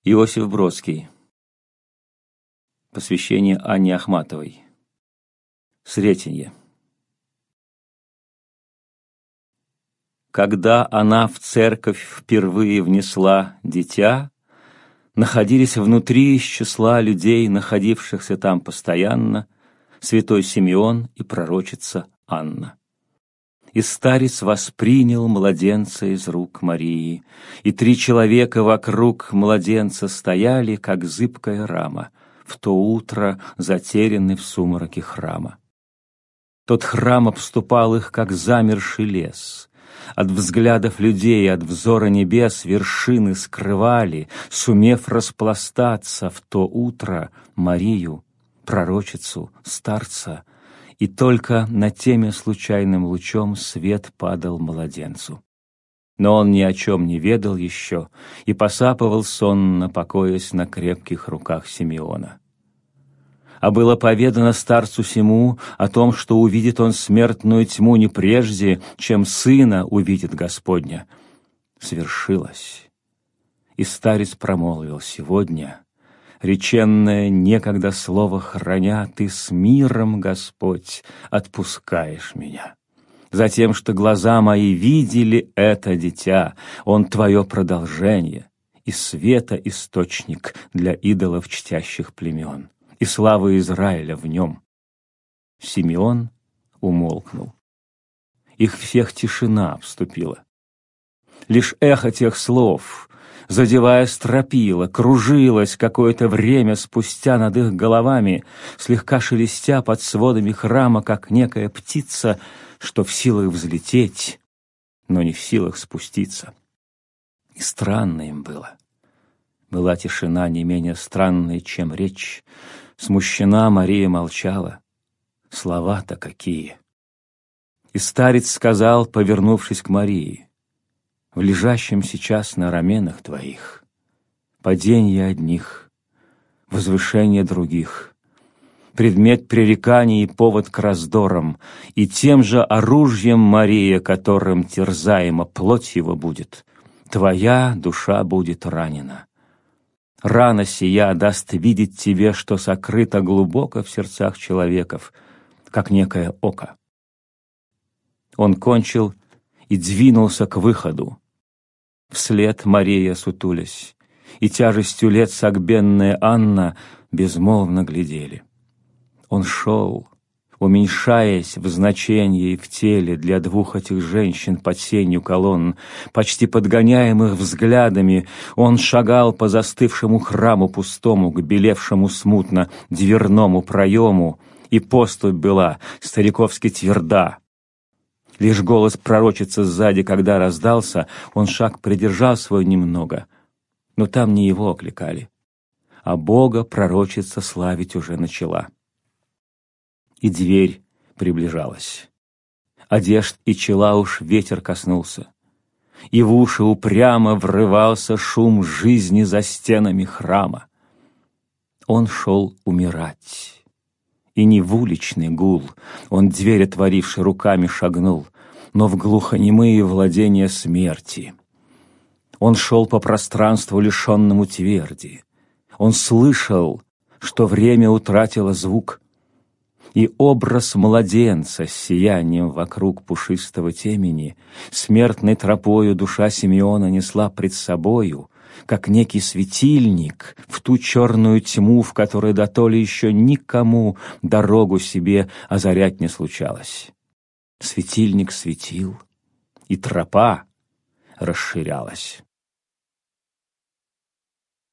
Иосиф Бродский. Посвящение Анне Ахматовой. Сретенье. Когда она в церковь впервые внесла дитя, находились внутри из числа людей, находившихся там постоянно, святой Симеон и пророчица Анна. И старец воспринял младенца из рук Марии, и 3 человека вокруг младенца стояли, как зыбкая рама, в то утро затерянный в сумраке храма. Тот храм обступал их, как замерший лес. От взглядов людей, от взора небес вершины скрывали, сумев распластаться в то утро Марию, пророчицу, старца, и только на теме случайным лучом свет падал младенцу. Но он ни о чем не ведал еще и посапывал сонно, покоясь на крепких руках Симеона. А было поведано старцу сему о том, что увидит он смертную тьму не прежде, чем сына увидит Господня. Свершилось. И старец промолвил: сегодня, реченное некогда слово храня, ты с миром, Господь, отпускаешь меня. Затем, что глаза мои видели это дитя, он твое продолжение и света источник для идолов чтящих племен, и славы Израиля в нем. Симеон умолкнул. Их всех тишина обступила. Лишь эхо тех слов, задевая стропила, кружилось какое-то время спустя над их головами, слегка шелестя под сводами храма, как некая птица, что в силах взлететь, но не в силах спуститься. И странно им было. Была тишина не менее странной, чем речь. Смущена Мария молчала. Слова-то какие! И старец сказал, повернувшись к Марии: в лежащем сейчас на раменах твоих падение одних, возвышение других, предмет пререканий и повод к раздорам, и тем же оружием, Мария, которым терзаема плоть его будет, твоя душа будет ранена. Рана сия даст видеть тебе, что сокрыто глубоко в сердцах человеков, как некое око. Он кончил и двинулся к выходу. Вслед Мария сутулясь, и тяжестью лет согбенная Анна безмолвно глядели. Он шел, уменьшаясь в значении и в теле для 2 этих женщин под сенью колонн, почти подгоняемых взглядами, он шагал по застывшему храму пустому, к белевшему смутно дверному проему, и поступь была стариковски тверда. Лишь голос пророчицы сзади, когда раздался, он шаг придержал свой немного, но там не его окликали, а Бога пророчица славить уже начала. И дверь приближалась. Одежд и чела уж ветер коснулся, и в уши упрямо врывался шум жизни за стенами храма. Он шел умирать. И не в уличный гул он, дверь отворивший, руками шагнул, но в глухонемые владения смерти. Он шел по пространству, лишенному тверди. Он слышал, что время утратило звук, и образ младенца с сиянием вокруг пушистого темени смертной тропою душа Симеона несла пред собою, как некий светильник, в ту черную тьму, в которой дотоле еще никому дорогу себе озарять не случалось. Светильник светил, и тропа расширялась.